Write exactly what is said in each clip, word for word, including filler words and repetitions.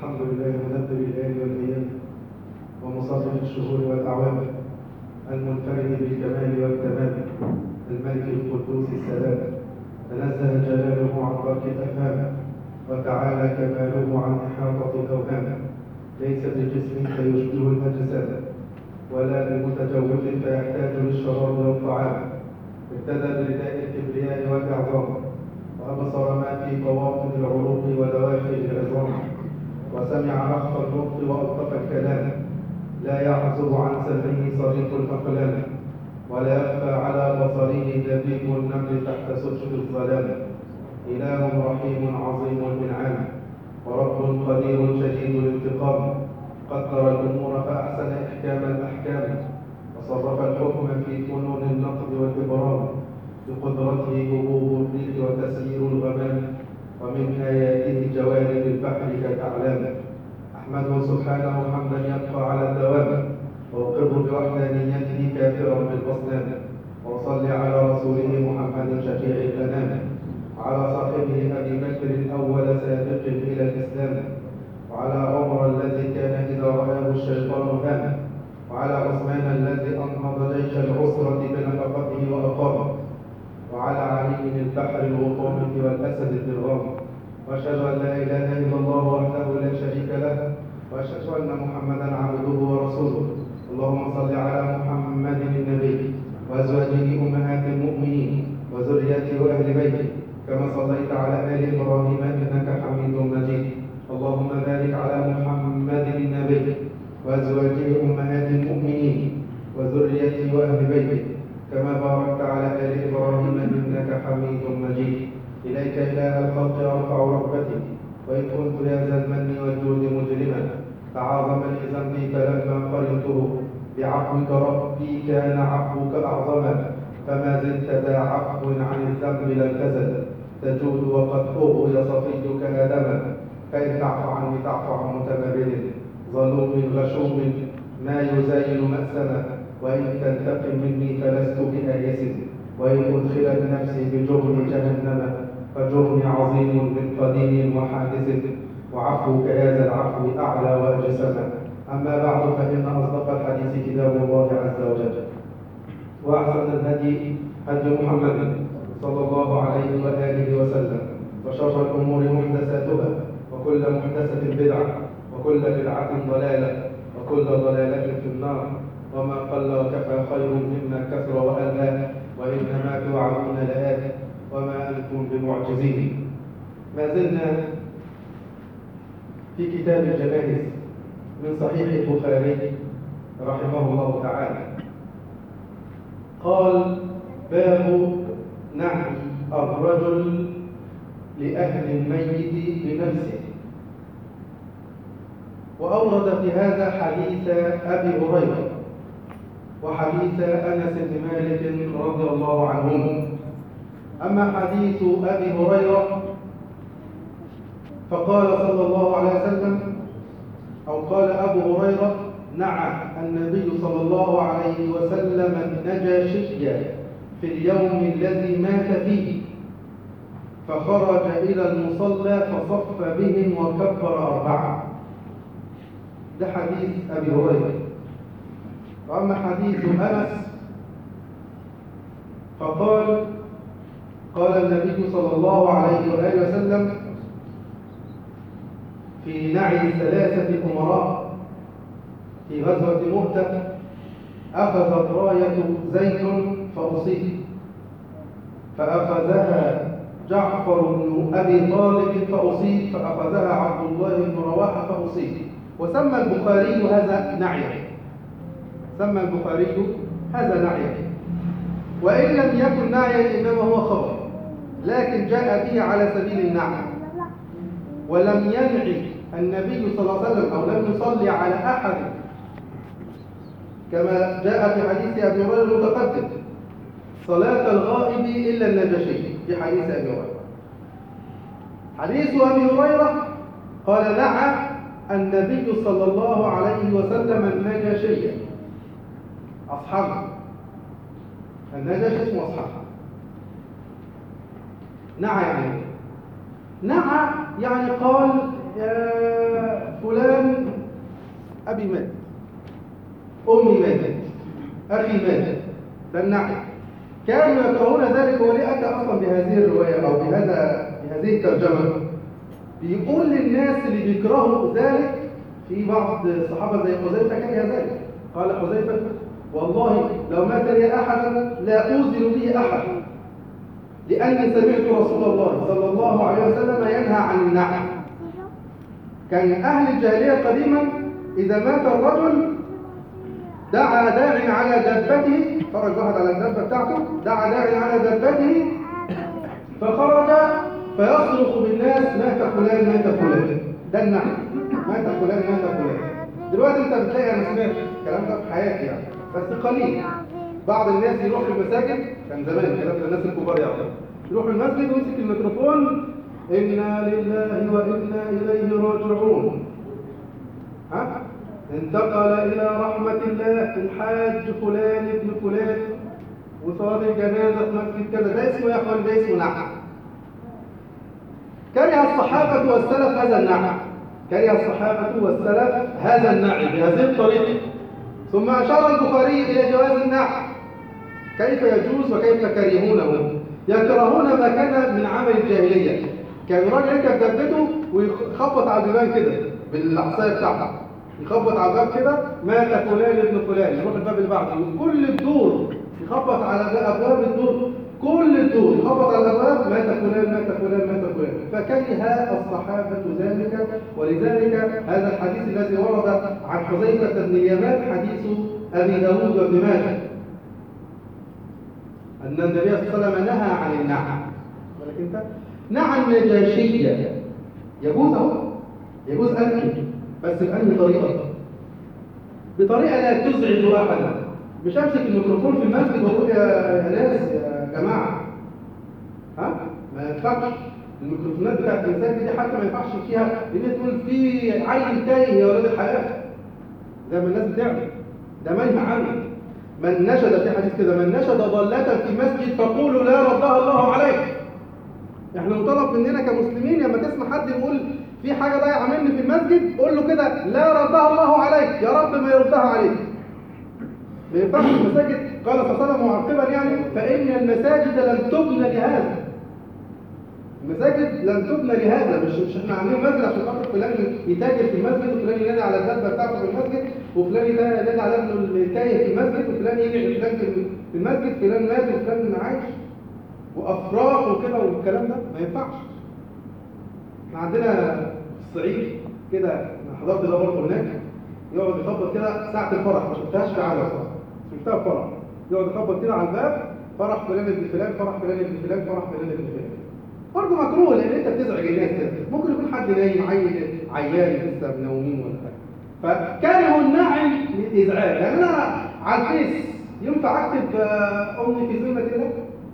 الحمد لله مدبر الليل والايام ومصرف الشهور والاعوام، المنفرد بالكمال والتمام، الملك القدوس السلام، تنزه جلاله عن ترك الافهام، وتعالى كماله عن احاطه الاوهام. ليس بجسم فيشبه الاجسام، ولا بمتجوف فيحتاج للشراب والطعام. ابتدى برداء الكبرياء والاعظام، وابصر ما في بواطن العروق ودواخل العظام، وسمع اخفى النطق والطف الكلام. لا يعزب عن سمعه صريخ الاقلام، ولا يخفى على بصره دبيب النمل تحت سجن الظلام. اله رحيم عظيم الانعام، ورب قدير شديد الانتقام. قدر الامور فاحسن احكام الاحكام، وصرف الحكم في فنون النقد والابرام. بقدرته هبوب الريح وتسيير الغمام، ومن اياته جوانب البحر كالاعلام. احمده سبحانه حمدا يبقى على الدوام، واقر بوحدانيته كافرا بالاصنام. واصلي على رسوله محمد شفيع الانام، وعلى صاحبه ابي بكر اول سابق الى الاسلام، وعلى عمر الذي كان اذا رآه الشيطان هام، وعلى عثمان الذي انهض جيش العسرة بنفقته واقامه، وعلى علي البحر الغطامة والاسد الدرغام. واشهد ان لا اله الا الله وحده لا شريك له، واشهد ان محمدا عبده ورسوله. اللهم صل على محمد النبي وازواجه امهات المؤمنين وذريته واهل بيته، كما صليت على ال ابراهيم انك حميد مجيد. اللهم بارك على محمد النبي وازواجه امهات المؤمنين وذريته واهل بيته، كما باركت على ال ابراهيم انك حميد مجيد. اليك اله الخلق ارفع رغبتي، وان كنت يا ذا المن والجود مجرما تعاظم لي ذنبي، فلما قرنته بعفوك ربي كان عفوك اعظما. فما زلت ذا عفو عن الذنب لم تزل تجود، وقد اغوي صفيك ادما. فان تعفو عني تعفو عن متمرد ظلوم غشوم ما يزاين مأسما. وان تنتقم مني فلست بآيس، وان ادخلت نفسي بجرم جهنم فجرمي عظيم من قديم وحادث، وعفوك يا ذا العفو اعلى واجسما. اما بعد، فان اصدق الحديث كتاب الله عز وجل، واحسن الهدي هدي محمد صلى الله عليه واله وسلم، وشر الامور محدثاتها، وكل محدثه بدعه، وكل بدعه ضلاله، وكل ضلاله في النار. وما قل وكفى خير مما كثر والهى، وانما توعدون لآت وما انتم بمعجزين. ما زلنا في كتاب الجنائز من صحيح البخاري رحمه الله تعالى. قال: باب نعي الرجل لأهل الميت بنفسه. وأورد في هذا حديث أبي هريرة وحديث أنس بن مالك رضي الله عنهم. أما حديث أبي هريرة فقال صلى الله عليه وسلم، أو قال أبو هريرة: نعى النبي صلى الله عليه وسلم النجاشي في اليوم الذي مات فيه، فخرج إلى المصلى فصف بهم وكبر أربعة. ده حديث أبي هريرة. وأما حديث أنس فقال: قال النبي صلى الله عليه وآله وسلم في نعي ثلاثة أمراء في غزوة مؤتة: أخذت راية زيد فأصيب، فأخذها جعفر بن أبي طالب فأصيب، فأخذها عبد الله بن رواحة فأصيب. وسمى البخاري هذا نعيا، سمى البخاري هذا نعيا، وإن لم يكن نعيا إنما هو خبر، لكن جاء به على سبيل النعي. ولم ينعي النبي صلى الله عليه وسلم أو لم يصلي على أحد كما جاء في حديث أبي هريرة المتقدم صلاة الغائب إلا النجاشي في حديث أبي هريرة. حديث أبي هريرة قال: نعى النبي صلى الله عليه وسلم النجاشي، أصحابه النجاشي اسمه أصحابه. نعى يعني نعى يعني قال: يا أبي مات، أمي ماتت، أخي مات، ده النعي. كانوا يكرهون ذلك. وليه أتى أصلا بهذه الرواية أو بهذا بهذه الترجمة؟ بيقول للناس اللي بيكرهوا ذلك، في بعض الصحابة زي حذيفة كره ذلك، قال حذيفة والله لو مات لي أحد لا أوزن به أحد، لأني سمعت رسول الله صلى الله عليه وسلم ينهى عن النعي. كان أهل الجاهلية قديما إذا مات الرجل دعا داع على دابته، خرج واحد على الدابة بتاعته، دعا داع على دابته فخرج فيصرخ بالناس مات فلان مات فلان، ده النعي، مات فلان مات فلان. دلوقتي انت بتلاقي، انا سمعت الكلام ده في حياتي يعني بس قليل، بعض الناس يروح المساجد، كان زمان الكلام ده الناس الكبار يعني، يروح المسجد ويمسك الميكروفون إنا لله وإنا إليه راجعون، ها؟ انتقل إلى رحمة الله الحاج فلان ابن فلان وصلاة الجنازة في مسجد كذا، ده اسمه يا أخوان، ده اسمه نعي. كره الصحابة والسلف هذا النعي، كره الصحابة والسلف هذا النعي بهذه الطريقة. ثم أشار البخاري إلى جواز النعي، كيف يجوز وكيف كرهونه. يكرهون ما كان من عمل الجاهلية، كان راجل يركب دابته ويخبط على البيبان كده بالعصايه بتاعته، يخبط على الباب كده مات فلان ابن فلان، يروح الباب اللي بعده كل الدور يخبط على ابواب الدور، كل الدور يخبط على الابواب مات فلان مات فلان مات فلان. فكره الصحابه ذلك، ولذلك هذا الحديث الذي ورد عن حذيفه بن اليمان حديث ابي داود وابن ماجه ان النبي صلى الله عليه وسلم نهى عن النعي. ولكن انت نعى النجاشية يجوز اهو، يجوز أكل، بس بأنهي طريقة؟ بطريقة لا تزعج أحدا. مش أمسك الميكروفون في المسجد وأقول يا ناس يا جماعة، ها؟ ما ينفعش. الميكروفونات بتاعت المساجد دي حتى ما ينفعش فيها إن تقول في عيل تايه يا ولاد الحياة زي ما الناس بتعمل، ده منهى عنه. من نشد، في حديث كده، من نشد ضالة في مسجد فقولوا لا ردها الله عليك. احنا مطالب مننا كمسلمين لما تسمع حد يقول في حاجه ضايعه مني في المسجد، قول له كده لا ردها الله عليك، يا رب ما يردها عليك. ما ينفعش المساجد، قال صلى الله عليه وسلم معقبا يعني فان المساجد لم تبنى لهذا. المساجد لم تبنى لهذا، مش مش احنا عاملين مسجد عشان خاطر فلان يتاجر في المسجد، وفلان ينادي على الدابه بتاعته في المسجد، وفلان ينادي على ابنه التايه في المسجد، وفلان يجي فلان في المسجد، فلان مات وفلان عايش، وافراح وكده والكلام ده ما ينفعش. احنا عندنا في الصعيد كده، انا حضرت ده برضه هناك، يقعد يخبط كده ساعه الفرح، ما شفتهاش في عالم صح، شفتها في فرح، يقعد يخبط كده على الباب، فرح فلان ابن فلان، فرح فلان ابن فلان، فرح فلان ابن فلان. برضه مكروه لان انت بتزعج الناس كده، ممكن يكون حد نايم عيل عيان لسه منومين ولا حاجه. فكانوا النعي للازعاج. يعني انا على الفيس ينفع اكتب امي في ذمه الله؟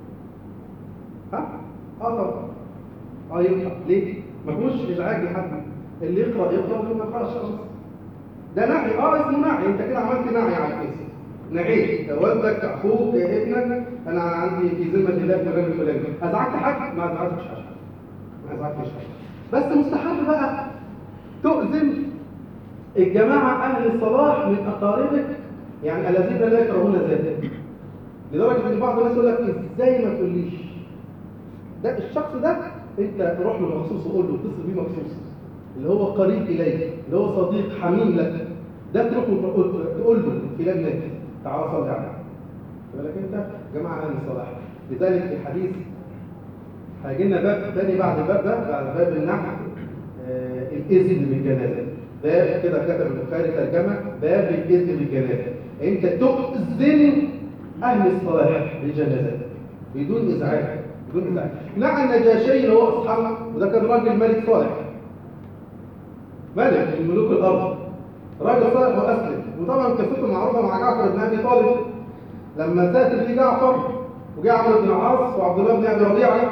ها؟ اه طبعا. اه ينفع. ليه؟ ما فيهوش ازعاج لحد، اللي يقرا يقرا واللي ما يقراش خلاص. ده نعي، اه اسمه نعي، انت كده عملت نعي على الفيس. نعيت والدك اخوك ابنك، انا عندي في ذمه الله فلان الفلاني، ازعجت حد؟ ما ازعجتش حد، ما ازعجتش حد. بس مستحب بقى تؤذن الجماعه اهل الصلاح من اقاربك، يعني الذين لا يكرهون ذلك، لدرجه ان بعض الناس يقول لك ازاي ما تقوليش ده الشخص ده، انت تروح له مخصوص وقول له، اتصل بيه مخصوص، اللي هو قريب اليك، اللي هو صديق حميم لك، ده تروح له تقول له فلان مات تعال صلي عليه. بالك انت جماعه اهل الصلاح. لذلك في الحديث هيجي لنا باب ثاني بعد الباب ده، بعد باب النعي، آه الاذن بالجنازه. باب كده كتب البخاري ترجمه باب الاذن بالجنازه، انت تؤذن اهل الصلاح بالجنازه بدون ازعاج، بدون ازعاج. نعى النجاشي اللي هو اصحابنا، وده كان راجل ملك صالح، ملك من ملوك الارض، راجل صالح واسلم. وطبعا قصته معروفه مع جعفر بن ابي طالب، لما سافر فيه جعفر وجاء عمرو بن العاص وعبد الله بن ابي ربيعه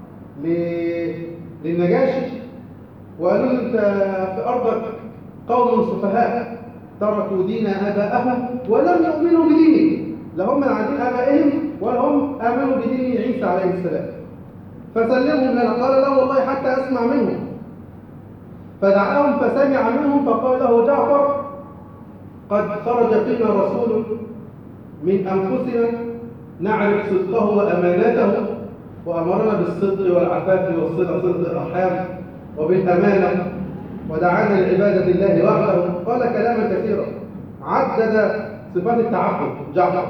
للنجاشي وقالوا له انت في ارضك قوم سفهاء تركوا دين ابائهم ولم يؤمنوا بدينك، لا هم على دين ابائهم ولا هم امنوا بدين عيسى عليه السلام، فسلمهم لنا. قال لا والله حتى اسمع منهم، فدعاهم فسمع منهم، فقال له جعفر قد خرج فينا رسول من أنفسنا نعرف صدقه وأمانته، وأمرنا بالصدق والعفاف والصلة صلة الأرحام وبالأمانة، ودعانا لعبادة الله وحده. قال كلاما كثيرا عدد صفات التعبد جعفر،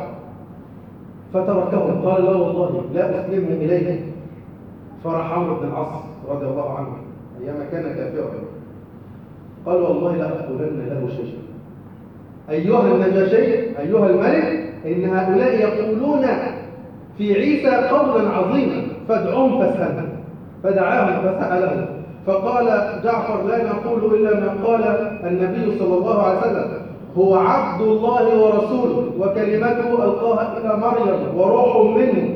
فتركه قال لا والله لا أسلمه إليه. فرح عمرو بن العاص رضي الله عنه أيام كان كافرا قال والله لا أقولن له شيئا. أيها النجاشي أيها الملك، إن هؤلاء يقولون في عيسى قولا عظيما فادعوهم فاسألهم. فدعاهم فسألهم فقال جعفر لا نقول إلا ما قال النبي صلى الله عليه وسلم هو عبد الله ورسوله وكلمته ألقاها إلى مريم وروح منه.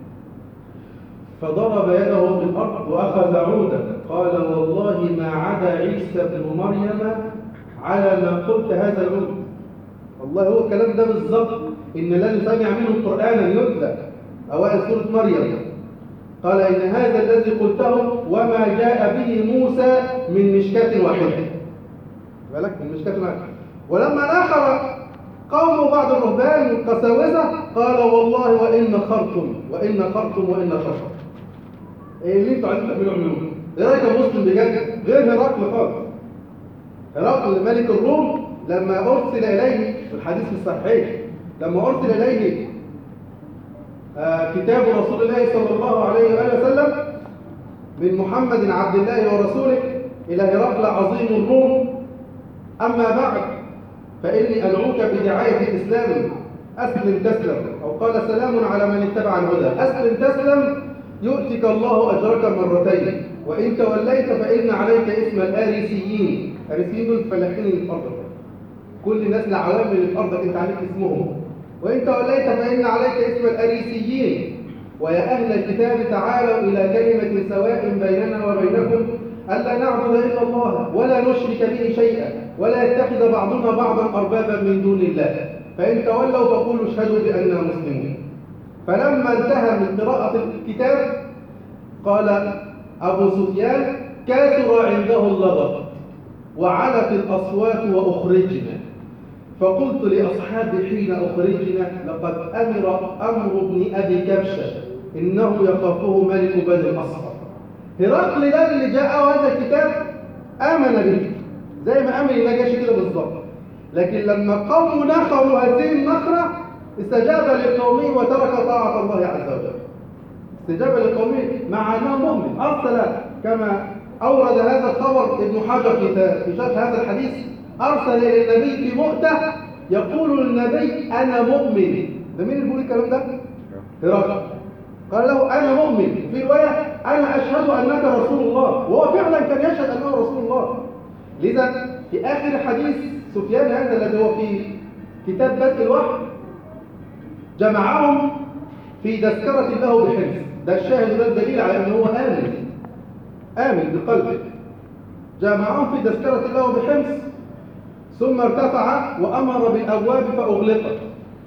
فضرب يده في الأرض وأخذ عودا قال والله ما عدا عيسى بن مريم على ما قلت هذا العود. والله هو الكلام ده بالظبط، إن لن سمع منه قرآنا يتلى أوائل سورة مريم. قال إن هذا الذي قلته وما جاء به موسى من مشكاة واحدة. بالك من مشكاة واحدة. ولما ناخر قوم بعض الرهبان القساوسة قال والله وإن خرتم وإن خرتم وإن خرتم. إيه اللي أنتوا عايزين تعملوا اعملوه؟ إيه رأيك يا مسلم بجد؟ غير هرقل خالص. هرقل ملك الروم لما أرسل إليه في الحديث الصحيح لما أرسل إليه آه كتاب رسول الله صلى الله عليه وآله وسلم من محمد عبد الله ورسوله إلى هرقل عظيم الروم أما بعد فإني أدعوك بدعاية الإسلام أسلم تسلم، أو قال سلام على من اتبع الهدى أسلم تسلم يؤتك الله أجرك مرتين وإن توليت فإن عليك اسم الآريسيين. الآريسيين دول الفلاحين اللي في أرضك، كل الناس العوام اللي في أرضك أنت عليك اسمهم. وإن توليت فإن عليك اسم الأريسيين. ويا أهل الكتاب تعالوا إلى كلمة سواء بيننا وبينكم ألا نعبد إلا الله ولا نشرك به شيئا ولا يتخذ بعضنا بعضا أربابا من دون الله فإن تولوا فقولوا اشهدوا بأننا مسلمون. فلما انتهى من قراءة الكتاب قال أبو سفيان كثر عنده اللغط وعلت الأصوات وأخرجنا. فقلت لأصحابي حين أخرجنا لقد أمر أمر ابن أبي كبشة إنه يخافه ملك بني الأصفر. هرقل ده اللي جاء هذا الكتاب آمن به زي ما آمن النجاشي كده بالظبط، لكن لما قوموا نخروا هذه النخرة استجاب لقومه وترك طاعة الله عز وجل. استجاب لقومه مع أنه مؤمن. أرسل كما أورد هذا الخبر ابن حجر في شرح هذا الحديث أرسل إلى النبي في مؤتة يقول للنبي أنا مؤمن. ده مين اللي بيقول الكلام ده؟ هرقل. قال له أنا مؤمن، في رواية أنا أشهد أنك رسول الله، وهو فعلا كان يشهد أنه رسول الله. لذا في آخر حديث سفيان هذا الذي هو في كتاب بدء الوحي جمعهم في تذكرة له بحمص. ده الشاهد ده الدليل على أنه هو آمن آمن بقلبه. جمعهم في تذكرة له بحمص ثم ارتفع وأمر بالأبواب فأغلقت.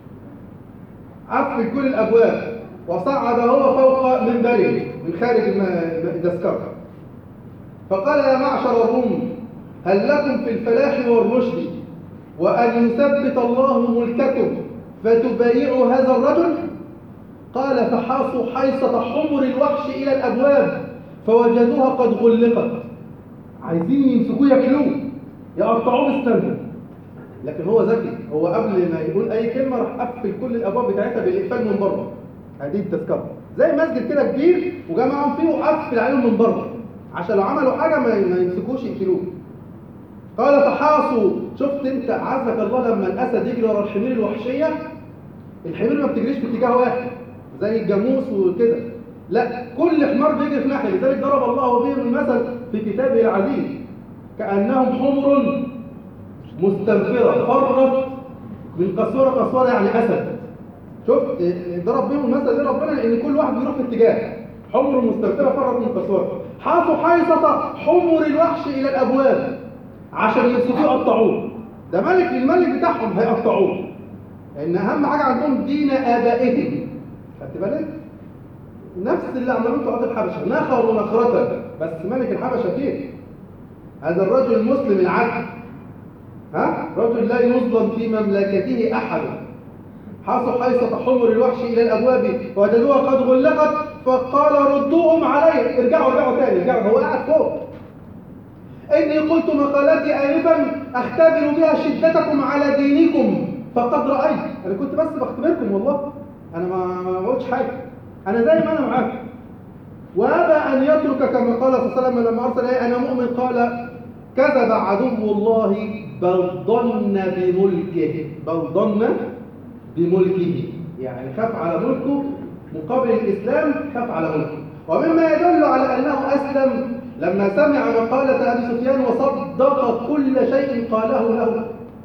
عفل كل الأبواب وصعد هو فوق منبره من خارج التذكرة فقال يا معشر الروم هل لكم في الفلاح والرشد وأن يثبت الله ملككم فتبايعوا هذا الرجل؟ قال فحاصوا حيصة حمر الوحش إلى الأبواب فوجدوها قد غلقت. عايزين يمسكوه ياكلوه يقطعوه بالسنة، لكن هو ذكي، هو قبل ما يقول أي كلمة راح قفل كل الأبواب بتاعتها بالإقفال من بره. هذه التذكرة زي مسجد كده كبير وجمعهم فيه وقفل عليهم من بره عشان لو عملوا حاجة ما يمسكوش يقتلوه. قال فحاصوا. شفت انت عزك الله لما الأسد يجري ورا الحمير الوحشية، الحمير ما بتجريش في اتجاه واحد زي الجاموس وكده، لا كل حمار بيجري في ناحية. لذلك ضرب الله بهم المثل في كتابه العزيز كأنهم حمر مستنفرة فرت من قسورة قسورة يعني أسد. شفت ضرب بهم المثل ده ربنا لأن كل واحد بيروح في اتجاه. حمر مستنفرة فرت من قسورة. حاصوا حيصة حمر الوحش إلى الأبواب عشان يمسكوه يقطعوه. ده ملك الملك بتاعهم هيقطعوه لأن أهم حاجة عندهم دين آبائهم. خدت بالك؟ نفس اللي عملوه في أرض الحبشة، نخروا نخرة، بس ملك الحبشة فين؟ هذا الرجل المسلم العدل ها؟ رجل لا يظلم في مملكته أحد. حاصوا حيصة حمر الوحش إلى الأبواب وجدوها قد غلقت فقال ردوهم علي. ارجعوا ارجعوا تاني ارجعوا. هو قاعد فوق. إني قلت مقالتي آنفا أختبر بها شدتكم على دينكم فقد رأيت. أنا كنت بس بختبركم والله، أنا ما ما قلتش حاجة، أنا زي ما أنا معاكم. وأبى أن يترك كما قال صلى الله عليه وسلم لما أرسل إليه أنا مؤمن قال كذب عدو الله بل ظن بملكه. بل ظن بملكه يعني خاف على ملكه مقابل الإسلام، خاف على ملكه. ومما يدل على أنه أسلم لما سمع مقالة أبي سفيان وصدق كل شيء قاله له.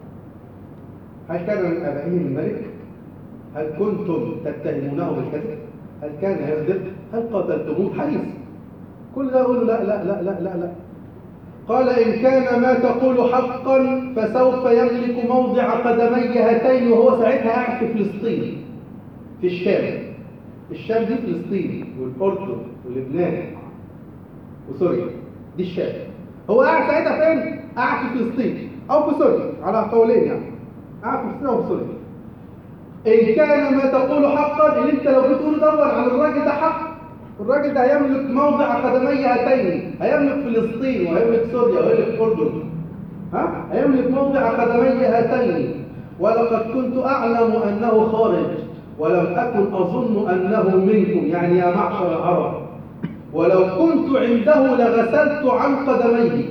هل كان من آبائهم الملك؟ هل كنتم تتهمونه بالكذب؟ هل كان يكذب؟ هل قتلتموه؟ حديث كل ده يقول لا لا لا لا لا لا. قال إن كان ما تقول حقا فسوف يملك موضع قدمي هاتين. وهو ساعتها قاعد في فلسطين في الشام. الشام دي فلسطين والأردن ولبنان وسوريا، دي الشام. هو قاعد ساعتها فين؟ قاعد في فلسطين أو في سوريا على قولين يعني، قاعد في فلسطين أو في سوريا. إن كان ما تقول حقا، إن أنت لو بتقول دور عن الراجل ده حق، الراجل ده هيملك موضع قدمي هاتين، هيملك فلسطين وهيملك سوريا وهيملك الأردن، ها؟ هيملك موضع قدمي هاتين. ولقد كنت أعلم أنه خارج ولم أكن أظن أنه منكم، يعني يا معشر العرب. ولو كنت عنده لغسلت عن قدميه،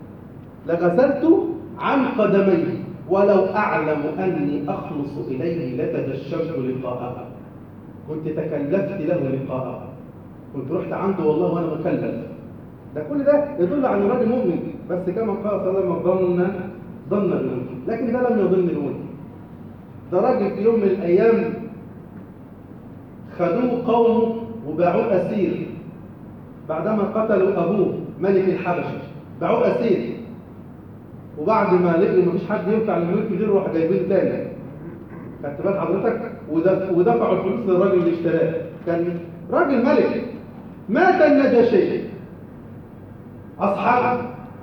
لغسلت عن قدميه، ولو أعلم أني أخلص إليه لتجشمت لقاءه. كنت تكلفت له لقاءه، كنت رحت عنده والله وأنا مكلف. ده كل ده يدل على راجل مؤمن، بس كما قال صلى الله عليه وسلم ظن ظن بالملك، لكن ده لم يظن بالملك. ده راجل في يوم من الأيام خدوه قومه وباعوه أسير بعدما قتلوا أبوه ملك الحبشة، باعوه أسير. وبعد ما لقوا مفيش حد ينفع للملك غيره راح جايبين تاني. خدت بال حضرتك؟ ودفعوا الفلوس للراجل اللي اشتراه، كان راجل ملك. مات النجاشي أصحابه،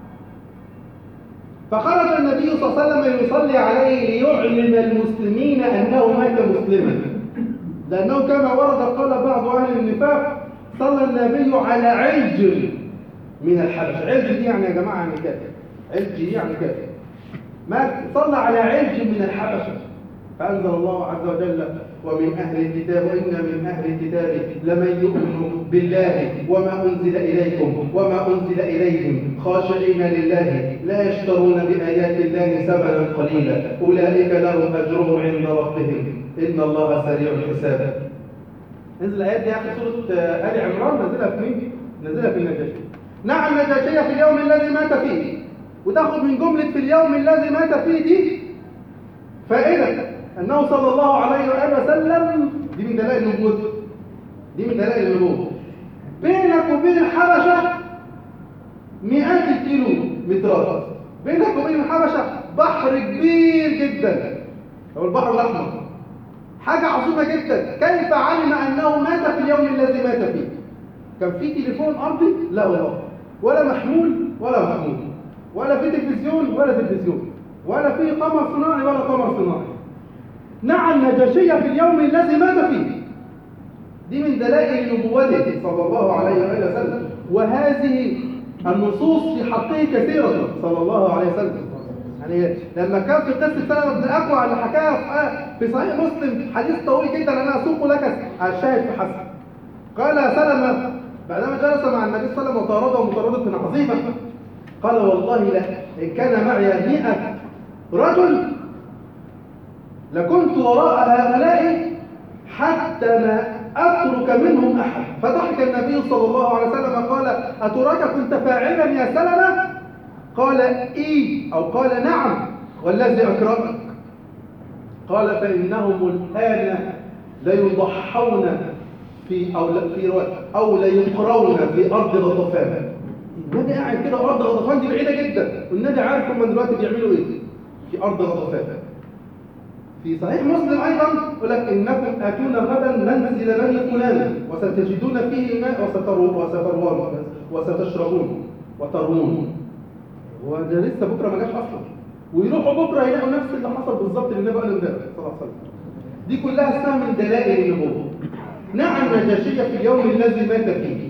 فخرج النبي صلى الله عليه وسلم يصلي عليه ليعلم المسلمين أنه مات مسلما، لأنه كما ورد قال بعض أهل النفاق صلى النبي على علج من الحبش. علج دي يعني يا جماعة يعني كافر، علج دي يعني كافر. مات صلى على علج من الحبشة. فأنزل الله عز وجل ومن أهل الكتاب وإن من أهل الكتاب لمن يؤمن بالله وما أنزل إليكم وما أنزل إليهم خاشعين لله لا يشترون بآيات الله ثمنا قليلا أولئك لهم أجرهم عند ربهم إن الله سريع الحساب. نزل الآيات دي آخر سورة آل عمران، نزلها في مين؟ نزلها في النجاشي. نعم النجاشية في اليوم الذي مات فيه، وتاخد من جملة في اليوم الذي مات فيه دي فائدة أنه صلى الله عليه وآله وسلم، دي من دلائل النبوة، دي من دلائل النبوة. بينك وبين الحبشة مئات الكيلو مترات، بينك وبين الحبشة بحر كبير جدا، هو البحر الأحمر، حاجة عظيمة جدا. كيف علم أنه مات في اليوم الذي مات فيه؟ كان في تليفون أرضي؟ لا والله، ولا محمول ولا محمول، ولا في تلفزيون ولا تلفزيون، ولا في قمر صناعي ولا قمر صناعي. نعى النجاشية في اليوم الذي مات فيه. دي من دلائل نبوته صلى الله عليه وآله وسلم. وهذه النصوص في حقه كثيرة صلى الله عليه وسلم. يعني لما كان في قصة سلمة بن الأكوع اللي حكاها في صحيح مسلم، حديث طويل جدا أنا أسوق لك الشاهد في حسن. قال سلمة بعدما جلس مع النبي صلى الله عليه وسلم وطارده مطاردة عظيمة، قال والله لا إن كان معي مئة رجل لكنت وراء هؤلاء حتى ما أترك منهم أحد. فضحك النبي صلى الله عليه وسلم قال أتراك كنت فاعلا يا سلمة؟ قال إي أو قال نعم والذي أكرمك. قال فإنهم الآن ليضحون في أو في أو ليقرون في أرض غطفان. النبي قاعد كده أرض غطفان دي بعيدة جدا، والنبي عارف هم دلوقتي بيعملوا إيه في أرض غطفان. في صحيح مسلم أيضا يقول لك إنكم آتون غدا منزل بني فلان وستجدون فيه الماء وسترون وسترون وستشربون وترون. وده لسه بكرة ما جاش أصلا، ويروحوا بكره يلاقوا نفس اللي حصل بالظبط اللي النبي قاله امبارح صلى الله عليه وسلم. دي كلها اسمها من دلائل النبوة. نعم النجاشية في اليوم الذي مات فيه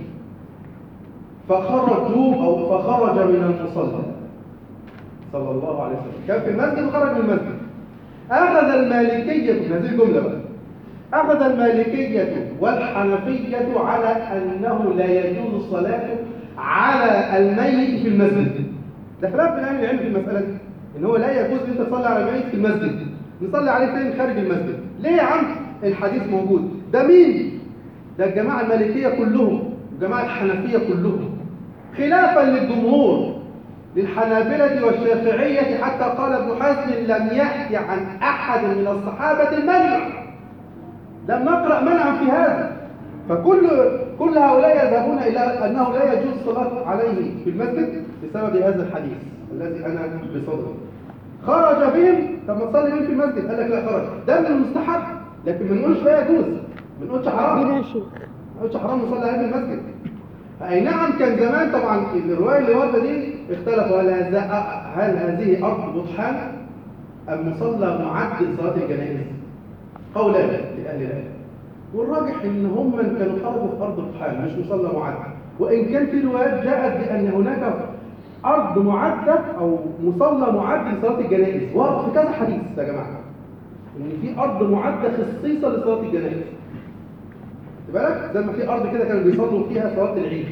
فخرجوا أو فخرج من المصلى صلى الله عليه وسلم، كان في المسجد وخرج من المسجد. أخذ المالكية، هذه الجملة بقى، أخذ المالكية والحنفية على أنه لا يجوز الصلاة على الميت في المسجد. ده خلاف بين أهل العلم في المسألة دي، إن هو لا يجوز أن تصلي على الميت في المسجد، نصلي عليه فين؟ خارج المسجد. ليه يا عم؟ الحديث موجود. ده مين؟ ده الجماعة المالكية كلهم، الجماعة الحنفية كلهم، خلافا للجمهور للحنابلة والشافعية، حتى قال ابن حزم لم يأتي عن أحد من الصحابة المنع، لم نقرأ منعا في هذا. فكل كل هؤلاء يذهبون إلى أنه لا يجوز الصلاة عليه في المسجد بسبب هذا الحديث الذي أنا بصدره. خرج بهم، طب ما تصلي بهم في المسجد؟ قال لك لا، خرج. ده من المستحب، لكن ما نقولش لا يجوز، ما نقولش حرام، ما نقولش حرام نصلي عليه في المسجد. أي نعم كان زمان طبعا الرواية اللي واردة دي اختلفوا، هل, هل هذه أرض بطحان أم مصلى معد لصلاة الجنائز؟ قولان لأهل العلم، والراجح إن هم كانوا خرجوا في أرض بطحان مش مصلى معد، وإن كان في روايات جاءت بأن هناك أرض معدة أو مصلى معد لصلاة الجنائز. ورد في كذا حديث يا جماعة إن في أرض معدة خصيصة لصلاة الجنائز. بالك زي ما في أرض كده كانوا بيصلوا فيها صلاة العيد.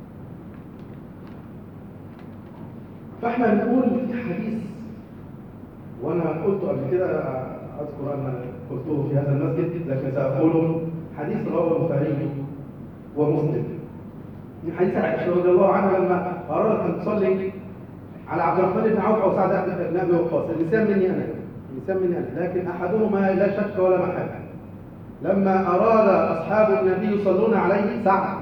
فإحنا بنقول في حديث، وأنا قلت قبل كده، أذكر أن قلته في هذا المسجد لكن سأقوله، حديث رواه البخاري ومسلم من حديث عائشة رضي الله عنها لما أرادت أن تصلي على عبد الرحمن بن عوف أو سعد بن أبي وقاص. المثال مني أنا، المثال مني أنا، لكن أحدهما لا شك ولا محال. لما أراد أصحاب النبي يصلون عليه سعد،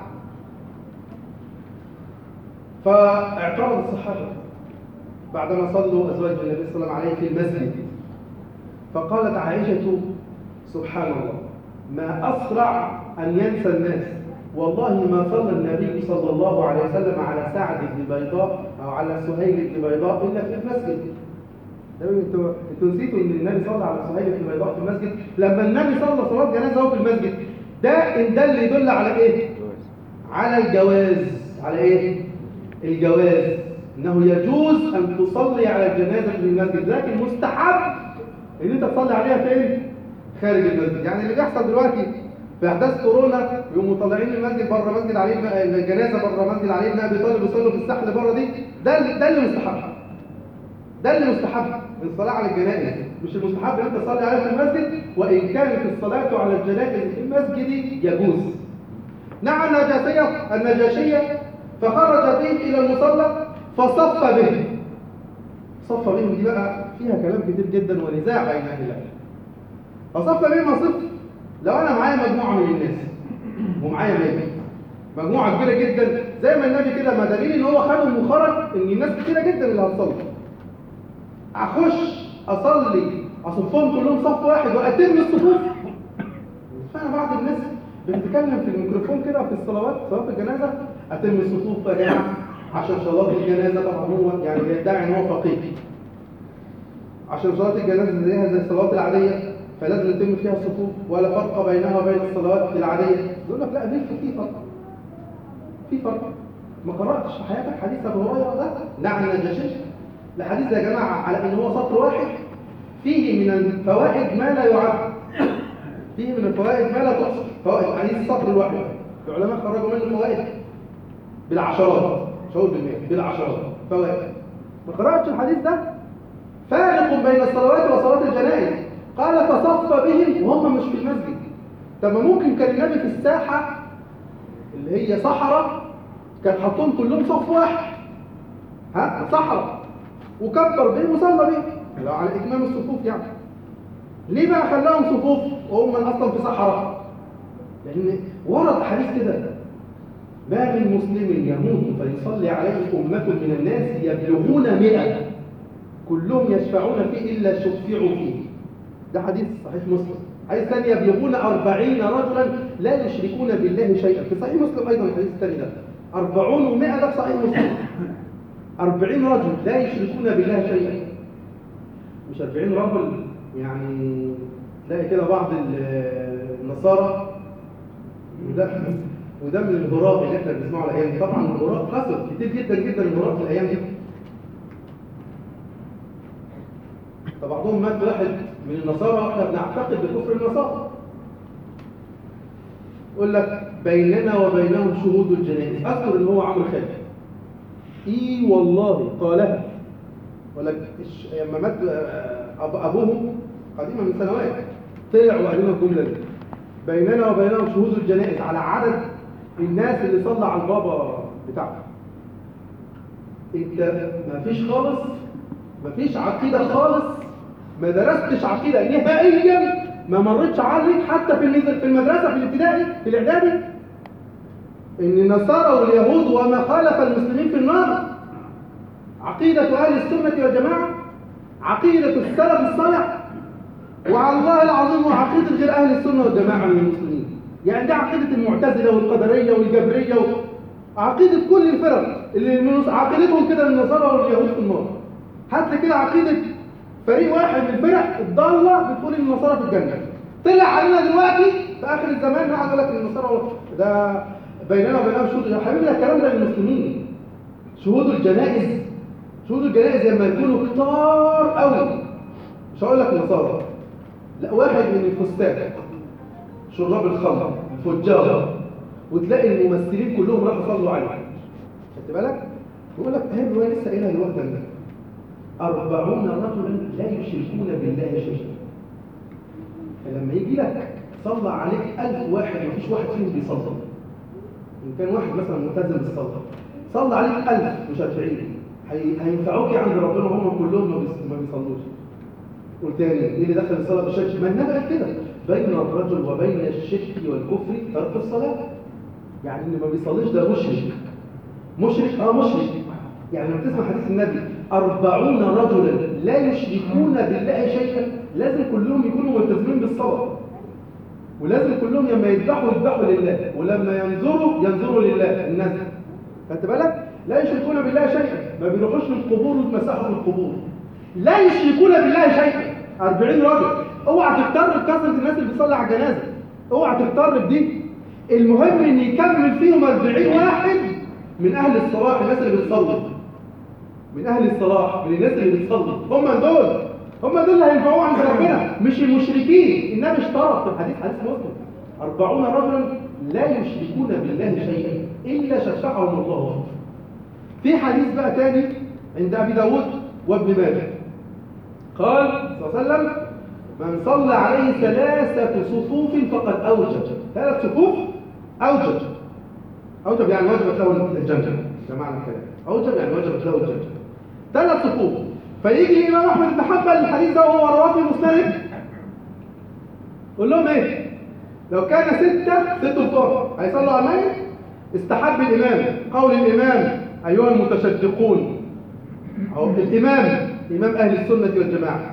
فاعترض الصحابة بعدما صلوا أزواج النبي صلى الله عليه في المسجد، فقالت عائشة سبحان الله ما أسرع أن ينسى الناس، والله ما صلى النبي صلى الله عليه وسلم على سعد بن بيضاء أو على سهيل بن بيضاء إلا في المسجد. انتوا انتوا نسيتوا ان النبي صلى على سهيل بن بيضاء في المسجد لما النبي صلى صلاه جنازه في المسجد. ده ان ده اللي يدل على ايه؟ على الجواز. على ايه؟ الجواز، انه يجوز ان تصلي على الجنازه في المسجد، لكن مستحب ان انت تصلي عليها فين؟ خارج المسجد. يعني اللي بيحصل دلوقتي في احداث كورونا يقوموا طالعين المسجد بره مسجد علي الجنازه بره مسجد علي بن ابي طالب يصلوا في الساحه اللي بره دي، ده ده اللي مستحب، ده اللي مستحب من الصلاة على الجنائز، مش المستحب ان انت تصلي عليها في المسجد، وان كانت الصلاة على الجنائز في المسجد يجوز. نعم النجاشية النجاشية فخرج بهم الى المصلى فصف بهم. صف بهم دي بقى فيها كلام كتير جدا ونزاع بين اهل العلم. فصف بهم اصف لو انا معايا مجموعة من الناس ومعايا ميت، مجموعة كبيرة جدا زي ما النبي كده، ما دليل ان هو خدهم وخرج ان الناس كتيرة جدا اللي هتصلي، اخش اصلي اصفهم كلهم صف واحد واتم الصفوف. فانا بعض الناس بتتكلم في الميكروفون كده في الصلوات، صلاه الجنازه، اتم الصفوف يا جماعه عشان صلاه الجنازه. طبعا هو يعني بيدعي ان هو فقيه، عشان صلاه الجنازه زيها زي الصلوات العاديه فلازم يتم فيها الصفوف ولا فرق بينها وبين الصلوات العاديه. يقول لك لا، دي في فرق، في فرق. ما قراتش في حياتك حديث ابو هريره ده؟ نعم النجاشي. الحديث يا جماعة على ان هو سطر واحد فيه من الفوائد ما لا يعد، فيه من الفوائد ما لا تحصى. فوائد حديث السطر الواحد العلماء خرجوا منه فوائد بالعشرات، مش هقول بالمئة، بالعشرات فوائد. ما قرأتش الحديث ده؟ فارق بين الصلوات وصلاة الجنائز. قال فصف بهم وهم مش في المسجد. طب ما ممكن كان النبي في الساحة اللي هي صحراء كان حطهم كلهم صف واحد، ها صحراء، وكبر بهم وصلى بهم لو على إتمام الصفوف. يعني ليه بقى خلاهم صفوف وهم أصلا في صحراء؟ لأن ورد حديث كده ما من مسلم يموت فيصلي عليه أمة من الناس يبلغون مئة كلهم يشفعون فيه إلا شفعوا فيه. ده حديث صحيح مسلم. حديث ثاني يبلغون أربعين رجلا لا يشركون بالله شيئا، في صحيح مسلم أيضا الحديث الثاني ده أربعون ومئة، ده في صحيح مسلم. أربعين رجل لا يشركون بالله شيئا. مش أربعين رجل يعني. تلاقي كده بعض النصارى، وده وده من الهراء اللي احنا بنسمعه الايام دي. طبعا الهراء كثر كتير جدا جدا، الهراء في الايام دي. فبعضهم مات واحد من النصارى واحنا بنعتقد بكفر النصارى. يقول لك بيننا وبينهم شهود الجنائز. اذكر ان هو عمرو خالد اي والله قالها. يقول لك لما مات ابوهم قديما من سنوات طلع وقال لنا الجمله دي: بيننا وبينهم شهود الجنائز، على عدد الناس اللي صلى على البابا بتاعه. انت ما فيش خالص، ما فيش عقيده خالص، ما درستش عقيده نهائيا، ما مرتش عليك حتى في في المدرسه في الابتدائي في الاعدادي ان النصارى واليهود وما خالف المسلمين في النار. عقيده اهل السنه والجماعه، عقيده السلف الصالح، وعلى الله العظيم وعقيده غير اهل السنه والجماعه من المسلمين. يعني دي عقيده المعتزله والقدريه والجبريه وعقيده كل الفرق اللي عقيدتهم كده النصارى واليهود في النار. حتى كده عقيده فريق واحد من الفرق الضاله بتقول ان النصارى في الجنه. طلع علينا دلوقتي في اخر الزمان قاعد يقول لك ان النصارى ده بيننا وبينهم شهود. يا حبيبي الكلام ده للمسلمين. شهود الجنائز، شهود الجنائز لما يكونوا كتار قوي، مش هقول لك النصارى، لا، واحد من الفساد شراب الخمر الفجار، وتلاقي الممثلين كلهم راحوا صلوا عليه. خدت بالك؟ يقول لك اهي هو لسه قايلها دلوقتي ده أربعون رجلا لا يشركون بالله شيئا. فلما يجي لك صلى عليك ألف واحد مفيش واحد فيهم بيصلي، إن كان واحد مثلا ملتزم بالصلاة صلى عليك ألف مش أربعين، هينفعوك عند ربنا هم كلهم ما بيصلوش. والتاني ايه اللي دخل الصلاه بالشرك؟ ما النبي قال كده: بين الرجل وبين الشرك والكفر ترك الصلاه. يعني اللي ما بيصليش ده مشرك. مشرك اه مشرك. يعني لما تسمع حديث النبي أربعون رجلا لا يشركون بالله شيئا، لازم كلهم يكونوا ملتزمين بالصلاه، ولازم كلهم لما يذبحوا يذبحوا لله، ولما ينظروا ينظروا لله الناس. خدت بالك؟ لا يشركون بالله شيئا، ما بيروحوش للقبور ويتمسحوا في القبور. لا يشركون بالله شيئا. أربعين راجل. اوعى تغتر بكثره الناس اللي بتصلي على الجنازه، اوعى تغتر بدي. المهم ان يكمل فيهم أربعين واحد من اهل الصلاح، الناس اللي بتصلي، من اهل الصلاح، من الناس اللي بتصلي. هم دول هم دول اللي هينفعوه عند ربنا، مش المشركين. النبي اشترط في الحديث، حديث مسلم: أربعون رجلا لا يشركون بالله شيئا الا شفعهم الله. في حديث بقى تاني عند ابي داود وابن ماجه قال صلى الله عليه وسلم: من صلى عليه ثلاثة صفوف فقد أوجب. ثلاث صفوف أوجب. أوجب يعني وجبت له الجنة، ده معنى الكلام. أوجب يعني وجبت له الجنة. ثلاث صفوف. فيجي الإمام أحمد بن حنبل الحديث ده وهو رواه في مسند، قول لهم إيه؟ لو كان ستة ست صفوف هيصلوا على الميت، استحب الإمام قول الإمام أيها المتشدقون، أو الإمام إمام أهل السنة والجماعة: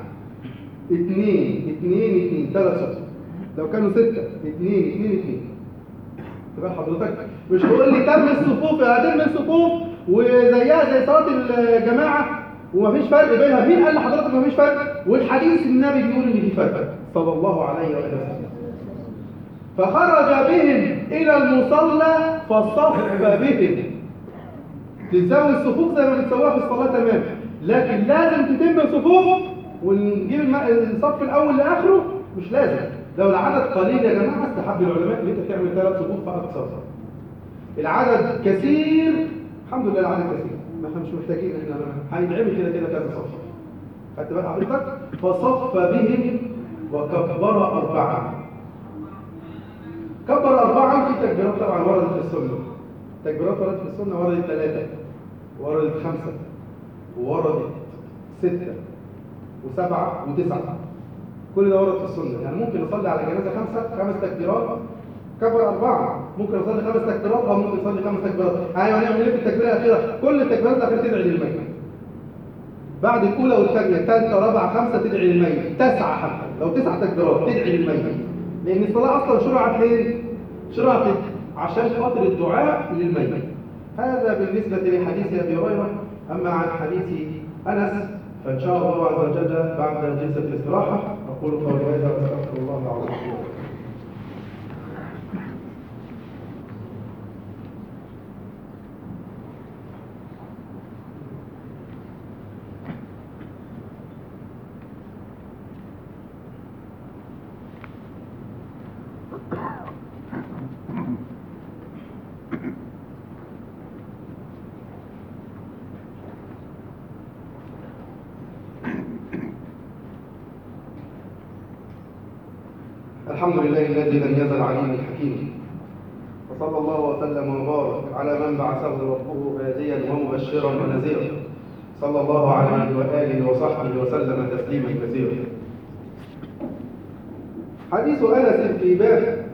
اثنين اثنين اثنين ثلاث صفوف. لو كانوا ستة اثنين اثنين اثنين. تبقى حضرتك مش تقول لي تم الصفوف، هتم الصفوف وزيها زي صلاة الجماعة ومفيش فرق بينها. مين قال لحضرتك مفيش فرق؟ والحديث النبي بيقول ان في فرق صلى الله عليه وسلم. فخرج بهم إلى المصلى فصف بهم. تساوي الصفوف زي ما بتسويها في الصلاة تمام، لكن لازم تتم الصفوف ونجيب الصف الأول لآخره مش لازم. لو العدد قليل يا جماعة استحب العلماء ان انت تعمل ثلاث صفوف فأكثر. العدد كثير الحمد لله، العدد كثير، ما احنا مش محتاجين، احنا هيتعمل كده كده كذا صف. خدت بال حضرتك؟ فصف بهم وكبر أربعة. كبر أربعة. في تكبيرات طبعا وردت في السنة، تكبيرات وردت في السنة، وردت ثلاثة ووردت خمسة ووردت ستة وسبعة وتسعة. كل ده ورد في السنة. يعني ممكن نصلي على جنازة خمسة خمس تكبيرات كبر أربعة، ممكن نصلي خمس تكبيرات أو ممكن نصلي خمس تكبيرات. أيوة نعمل إيه في التكبيرة الأخيرة؟ كل التكبيرات الأخيرة تدعي للميت. بعد الأولى والثانية الثالثة والرابعة خمسة تدعي للميت، تسعة حتى لو تسع تكبيرات تدعي للميت. لأن الصلاة أصلا شرعت ليه؟ شرعت عشان خاطر الدعاء للميت. هذا بالنسبة لحديث أبي هريرة. أما عن حديث أنس فإن شاء الله عز وجل بعد جلسة الاستراحة أقول قولي هذا وأستغفر الله العظيم. الحمد لله الذي لم يزل عليما حكيما، وصلى الله وسلم وبارك على من بعثه ربه هاديا ومبشرا ونذيرا، صلى الله عليه واله وصحبه وسلم تسليما كثيرا. حديث انس في باب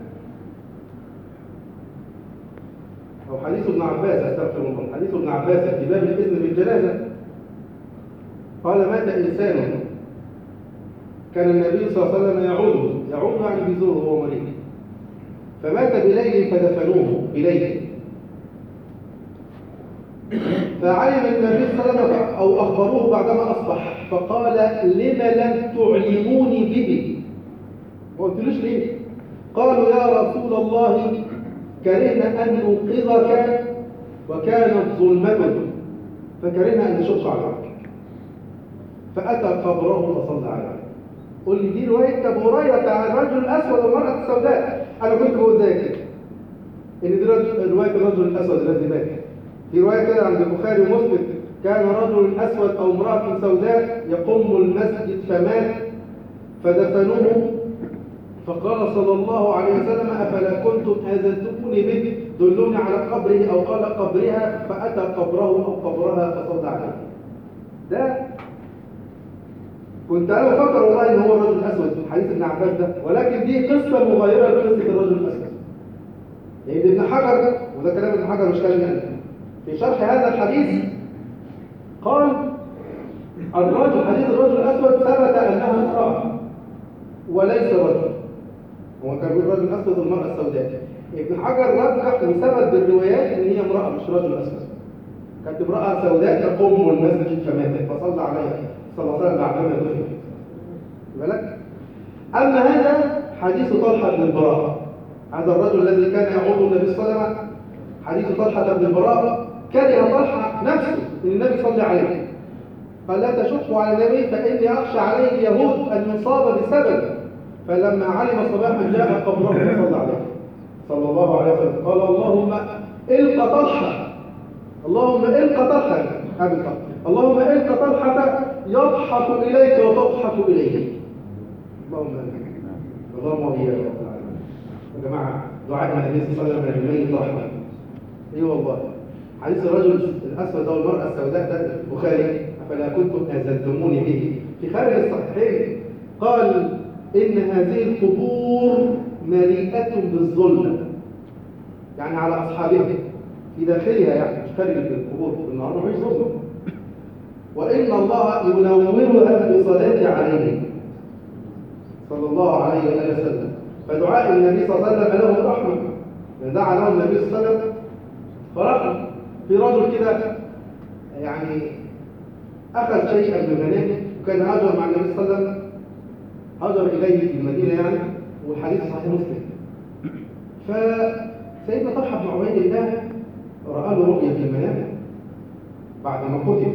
او حديث ابن عباس استغفر الله حديث ابن عباس في باب الاذن بالجنازه قال: مات انسان كان النبي صلى الله عليه وسلم يعود يعود يعني بيزوره وهو مريض، فمات بليل فدفنوه بليل، فعلم النبي صلى الله عليه وسلم او اخبروه بعدما اصبح فقال: لم لم تعلموني به؟ ما قلتلوش ليه؟ قالوا: يا رسول الله كرهنا ان نوقظك وكانت ظلمه فكرهنا ان نشق عليك، فاتى قبره فصلى عليه. قل لي دي روايه ابو هريره عن الرجل الاسود والمراه السوداء. انا كنت بقول زي كده ان دي روايه الرجل الاسود الذي مات. في روايه كده عند البخاري ومسلم: كان رجل اسود او امراه سوداء يقوم المسجد فمات فدفنوه، فقال صلى الله عليه وسلم: افلا كنتم اذنتموني به؟ دلوني على قبره، او قال قبرها، فاتى قبره او قبرها فصلى عليه. ده كنت انا بفكر والله ان هو الرجل الاسود في حديث ابن عباس ده، ولكن دي قصه مغايره لقصه الرجل الاسود. لان ابن حجر، وده كلام ابن حجر مش كلام انا، في شرح هذا الحديث قال: الرجل حديث الرجل الاسود ثبت انها امراه وليس رجل. هو كان بيقول الرجل الاسود والمراه السوداء. ابن حجر رجح وثبت بالروايات ان هي امراه مش رجل اسود. كانت امراه سوداء تقوم المسجد فماتت فصلى عليها صلى الله عليه وسلم بعد ما دفن. بالك؟ اما هذا حديث طلحه بن البراء، هذا الرجل الذي كان يعود النبي صلى الله عليه وسلم، حديث طلحه بن البراء، كره طلحه نفسه ان النبي صلى عليه، قال: لا تشقوا على النبي فاني اخشى عليه اليهود ان يصاب بسبب، فلما علم صباحا جاء قبره فصلى عليه صلى الله عليه وسلم. قال: اللهم الق طلحه، اللهم الق طلحه ابي طلحه، اللهم الق طلحه يضحك اليك وتضحك اليه. اللهم امين. اللهم وإياك يا رب العالمين. يا جماعه دعاء النبي صلى الله عليه وسلم للميت رحمه. اي والله. حديث الرجل الاسود والمراه السوداء ده البخاري: افلا كنتم اذنتموني به؟ في خارج الصحيحين قال: ان هذه القبور مليئه بالظلم، يعني على اصحابها في داخلها، يعني مش خارج القبور، النهار مفيش ظلم، وان الله ينورها بصلاه عليه صلى الله عليه واله وسلم. فدعاء النبي صلى الله عليه وسلم له رحمه، دعا له النبي صلى الله عليه وسلم فرحمه. في رجل كده يعني اخذ شيئا من غنائه وكان هاجر مع النبي صلى الله عليه وسلم، هاجر اليه في المدينه يعني، والحديث صحيح مسلم. فسيدنا طلحه بن عبيد الله راى له رؤيا في المنام بعد ما قتل،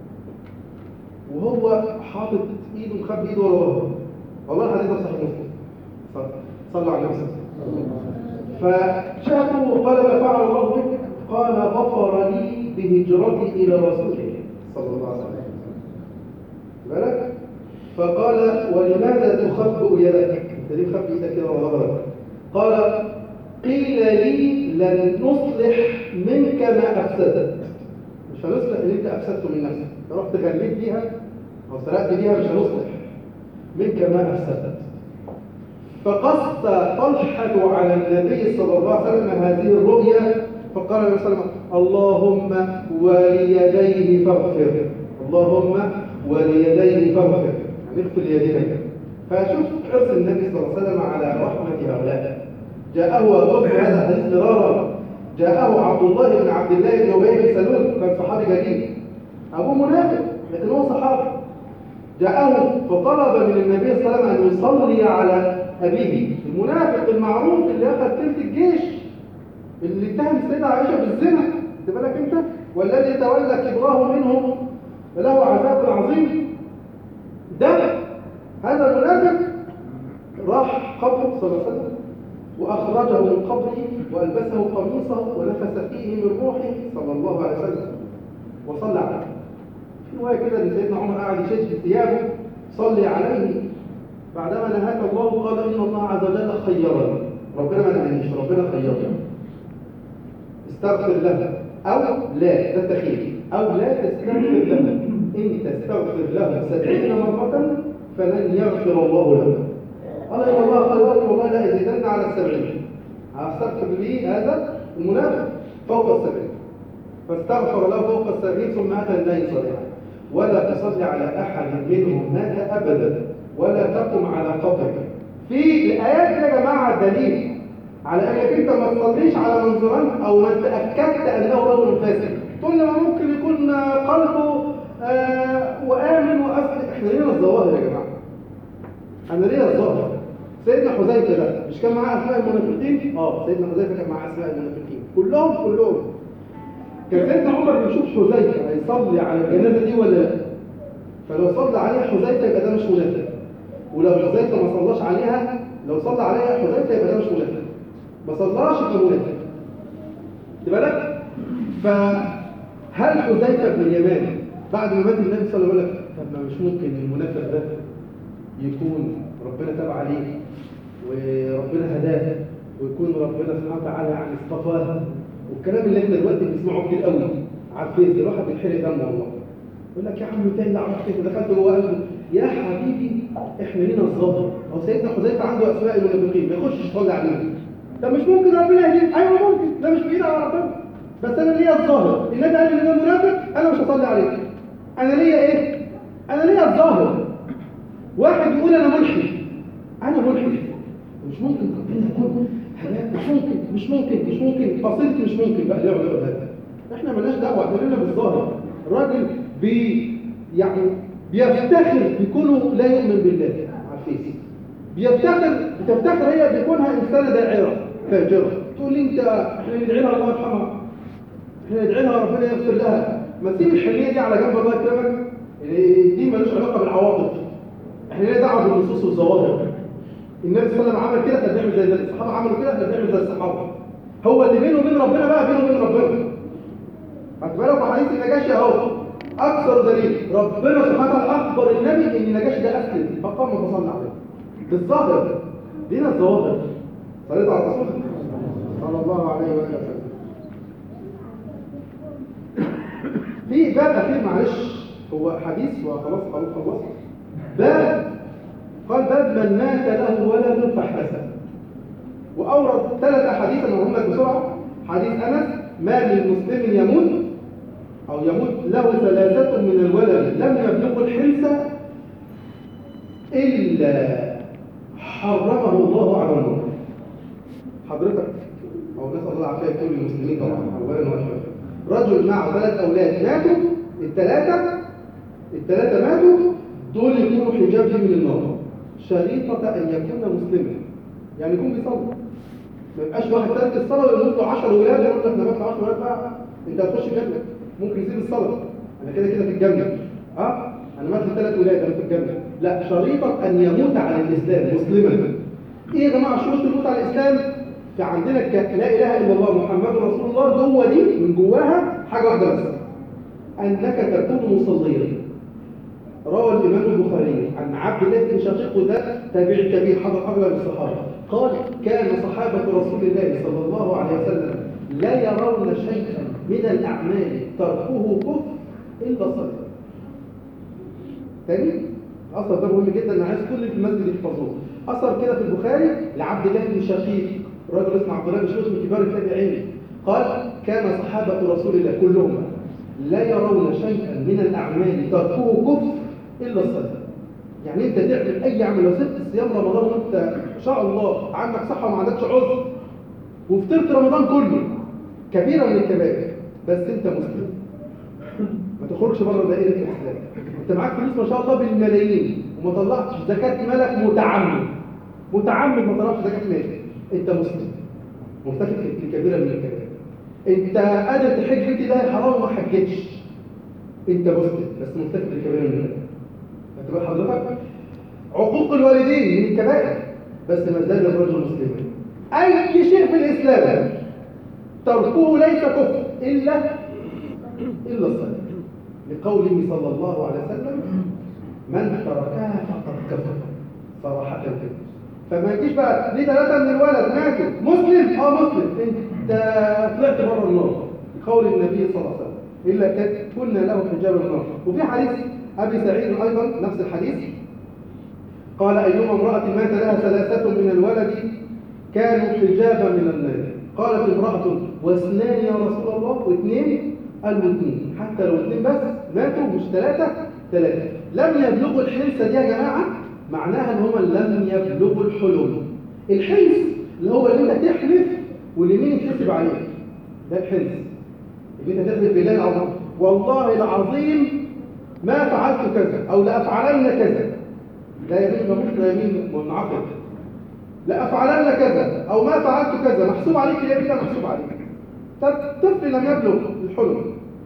وهو حاطط ايده مخبي ايده ورا ظهره، والله الحديث صحيح مسلم. صلى على النبي صلى الله عليه وسلم. فشافه وقال: ما فعل الله بك؟ قال: غفر لي بهجرتي الى رسوله صلى الله عليه وسلم. بالك؟ فقال: ولماذا تخبئ يدك؟ انت ليه مخبي ايدك كده ورا ظهرك؟ قال: قيل لي لن نصلح منك ما افسدت. مش هنصلح اللي انت افسدته من نفسك، رحت غليت بيها او سرقت بيها، مش هنصلح منك ما افسدت. فقص طلحه على النبي صلى الله عليه وسلم هذه الرؤيا، فقال النبي صلى الله عليه وسلم: اللهم وليديه فاغفر، اللهم وليديه فاغفر، يعني اغفر يديك. فشوف حرص النبي صلى الله عليه وسلم على رحمه هؤلاء. جاءه وقف هذا الحديث مرارا، جاءه عبد الله بن عبد الله بن ابي بن سلول، كان صحابي جليل، ابوه منافق لكن هو صحابي، جاءه فطلب من النبي صلى الله عليه وسلم أن يصلي على أبيه. المنافق المعروف اللي أخذ تلت الجيش، اللي اتهم السيدة عائشة بالزنا، خد بالك أنت، والذي تولى كبراه منهم له عذاب عظيم. ده هذا المنافق راح قبره صلى الله عليه وسلم وأخرجه من قبره وألبسه قميصه ونفس فيه من روحه صلى الله عليه وسلم وصلى عليه. في رواية كده ان سيدنا عمر قاعد يشد ثيابه صلي عليه، بعدما نهاك الله قال إن الله عز وجل خيرني، ربنا ما نهانيش، ربنا خيرني، استغفر له أو لا، ده التخير، أو لا تستغفر له، إن تستغفر له سبعين مرة فلن يغفر الله له. قال إن الله خيرني والله لا يزيدن على السبعين، أستغفر لي هذا المنافق فوق السبعين، فاستغفر له فوق السبعين ثم أتى النبي صلى الله عليه وسلم. ولا تصلي على أحد منهم مات أبدا ولا تقم على قبره. في الآيات دي يا جماعة دليل على أنك أنت ما تصليش على منظران أو ما تأكدت أنه رجل فاسد. تقول لي ما ممكن يكون قلبه آه وآمن وأسلم. إحنا لينا الظواهر يا جماعة، أنا ليا الظاهر. سيدنا حذيفة ده مش كان معاه أسماء المنافقين؟ آه سيدنا حذيفة كان معاه أسماء المنافقين كلهم كلهم. كان سيدنا عمر بيشوف حذيفة هيصلي على الجنازة دي ولا لا؟ فلو صلى عليها حذيفة يبقى ده مش منافق، ولو حذيفة ما صلاش عليها، لو صلى عليها حذيفة يبقى ده مش منافق، ما صلاش يبقى منافق. خد بالك؟ فهل حذيفة بن اليمان بعد ما مات النبي صلى الله عليه وسلم طب ما مش ممكن المنافق ده يكون ربنا تاب عليه وربنا هداه ويكون ربنا سبحانه وتعالى يعني اصطفاه، والكلام اللي احنا دلوقتي بنسمعه كتير قوي على الفيس، الواحد بيتحرق دمه والله. يقول لك يا عم انت اللي عملت كده، دخلت جوه قلبه. يا حبيبي احنا لينا الظاهر، هو سيدنا حذيفه عنده اسماء المنافقين ما يخشش يصلي عليهم. طب مش ممكن ربنا يهديه؟ ايوه ممكن، ده مش بايد على ربنا، بس انا ليا الظاهر. النبي قال لي ده منافق انا مش هصلي عليه. انا ليا ايه؟ انا ليا الظاهر. واحد يقول انا ملحد، انا ملحد، مش ممكن ربنا يكون هلاك، مش ممكن مش ممكن مش ممكن فصلت مش ممكن بقى يقعد يقول هذا. احنا مالناش دعوه، احنا لنا بالظاهر. الراجل بي يعني بيفتخر بكونه لا يؤمن بالله على الفيس، بيفتخر بتفتخر هي بكونها انسانه داعره فاجره. تقول لي انت احنا ندعي لها الله يرحمها، احنا ندعي لها ربنا يغفر لها. ما تسيب الحنيه دي على جنب الله يكرمك، دي مالوش علاقه بالعواطف. احنا لنا دعوه بالنصوص والظواهر. النبي صلى الله عليه وسلم عمل كده احنا بنعمل زي الصحابه عملوا كده، احنا بنعمل زي الصحابه. هو اللي بينه وبين ربنا بقى بينه وبين ربنا. خد بالك حديث النجاشي اهو اكثر دليل، ربنا سبحانه وتعالى اخبر النبي ان النجاشي ده اسلم فقام وصلى عليه بالظاهر. دينا الظواهر. صليت على الرسول صلى الله عليه وسلم. في باب اخير معلش هو حديث وخلاص خلاص خلاص باب قال باب من مات له ولد فاحتسب، واورد ثلاث احاديث انا هقول لك بسرعه. حديث انس ما من مسلم يموت او يموت له ثلاثه من الولد لم يبلغوا الحنس الا حرمه الله على النار. حضرتك او نسال الله العافيه كل المسلمين طبعا اولا واخيرا، رجل معه ثلاث اولاد ماتوا، الثلاثه الثلاثه ماتوا، دول يكونوا حجاب من النار شريطة أن يكون مسلما، يعني يكون بيصلي. ما يبقاش واحد ترك الصلاة ويموت له عشر ولاد يقول لك أنا مات عشر ولاد بقى أنت هتخش الجنة، ممكن يسيب الصلاة أنا كده كده في الجنة. أه أنا مات لي ثلاث ولاد أنا في الجنة. لا، شريطة أن يموت على الإسلام مسلما. إيه يا جماعة شروط الموت على الإسلام؟ في عندنا لا إله إلا الله محمد رسول الله، جوه دي من جواها حاجة واحدة بس، أنك تكون مصليا. روى الإمام البخاري عن عبد الله بن شقيق وده تابعي كبير حضر أغلب الصحابة، قال كان صحابة رسول الله صلى الله عليه وسلم لا يرون شيئا من الأعمال تركه كفر إلا الصلاة. تاني أثر ده مهم جدا، أنا عايز كل في المسجد يحفظوه. أثر كده في البخاري لعبد الله بن شقيق، رجل اسمه عبد الله بن شقيق من كبار التابعين، قال كان صحابة رسول الله كلهم لا يرون شيئا من الأعمال تركه كفر إلا الصلاة. يعني أنت تعمل أي عمل، لو سبت صيام رمضان وأنت إن شاء الله عندك صحة وما عندكش عذر وفطرت رمضان كله، كبيرة من الكبائر، بس أنت مسلم ما تخرجش بره دائرة الإسلام. انت معاك فلوس ما شاء الله بالملايين وما طلعتش زكاه مالك متعمد متعمد ما طلعتش زكاه مالك، انت مسلم مرتكب لكبيره من الكبائر. انت قادر تحج بيت الله حرام وما حجتش، انت مسلم بس مرتكب لكبيره من الكبائر. هتبقى حضرتك عقوق الوالدين من الكبائر بس ما زال الرجل مسلما. اي شيء في الاسلام تركه ليس كفر الا الا الصلاه، لقوله صلى الله عليه وسلم من تركها فقد كفر صراحه كده. فما تجيش بقى ليه ثلاثه من الولد ماتوا مسلم اه مسلم انت طلعت بره النار، لقول النبي صلى الله عليه وسلم الا كنا له حجاب النار. وفي حديث ابي سعيد ايضا نفس الحديث قال ايما امراه مات لها ثلاثه من الولد كانوا حجابا من النار. قالت امراه واثنان يا رسول الله؟ واثنين؟ قالوا اثنين، حتى لو اثنين بس ماتوا مش ثلاثه ثلاثه. لم يبلغوا الحنسه دي يا جماعه معناها ان هم لم يبلغوا الحلم. الحنس اللي هو اللي انت تحلف واليمين يتحسب عليك، ده الحنس اللي انت تحلف بالله العظيم والله العظيم ما فعلت كذا او لافعلن كذا، لا يمين ممكن يمين منعقد، لافعلن كذا او ما فعلت كذا محسوب عليك اليمين ده محسوب عليك. طب طفل لم يبلغ الحلم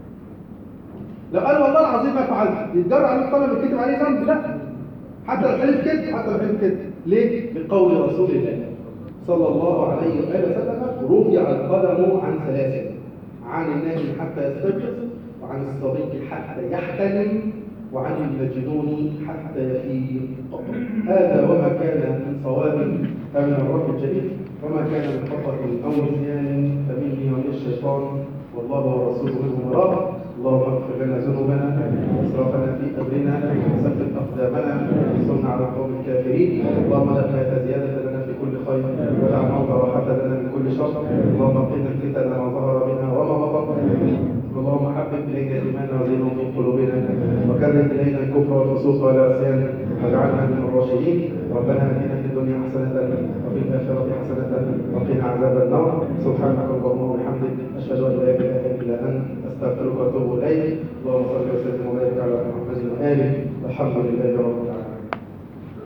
لو قال والله العظيم ما فعلت يتجرى عليه القلم يتكتب عليه ذنب؟ لا، حتى لو حلف كده حتى لو حلف كده. ليه؟ بقول رسول الله صلى الله عليه واله وسلم رفع القلم عن ثلاثه: عن النائم حتى يستيقظ، وعن الصبي حتى يحتلم، وعن المجنون حتى يفيق. هذا وما كان من صواب فمن الرب الجليل، وما كان من خطأ او نسيان فمني ومن الشيطان، والله ورسوله منه مراد. اللهم اغفر لنا ذنوبنا واسرافنا في امرنا وثبت اقدامنا وانصرنا على القوم الكافرين. اللهم لا حياه زياده لنا في كل خير ولا موت راحه لنا من كل شر. اللهم قنا الفتن ما ظهر منها وما بطن. اللهم حبب الينا الايمان وزينه في قلوبنا وكرر الينا الكفر والفسوق والعصيان واجعلنا من الراشدين. ربنا اتنا في الدنيا حسنه وفي الاخره حسنه وقنا عذاب النار. سبحانك اللهم وبحمدك اشهد ان لا اله الا انت استغفرك واتوب اليك. اللهم صل وسلم وبارك على محمد واله. الحمد لله رب العالمين.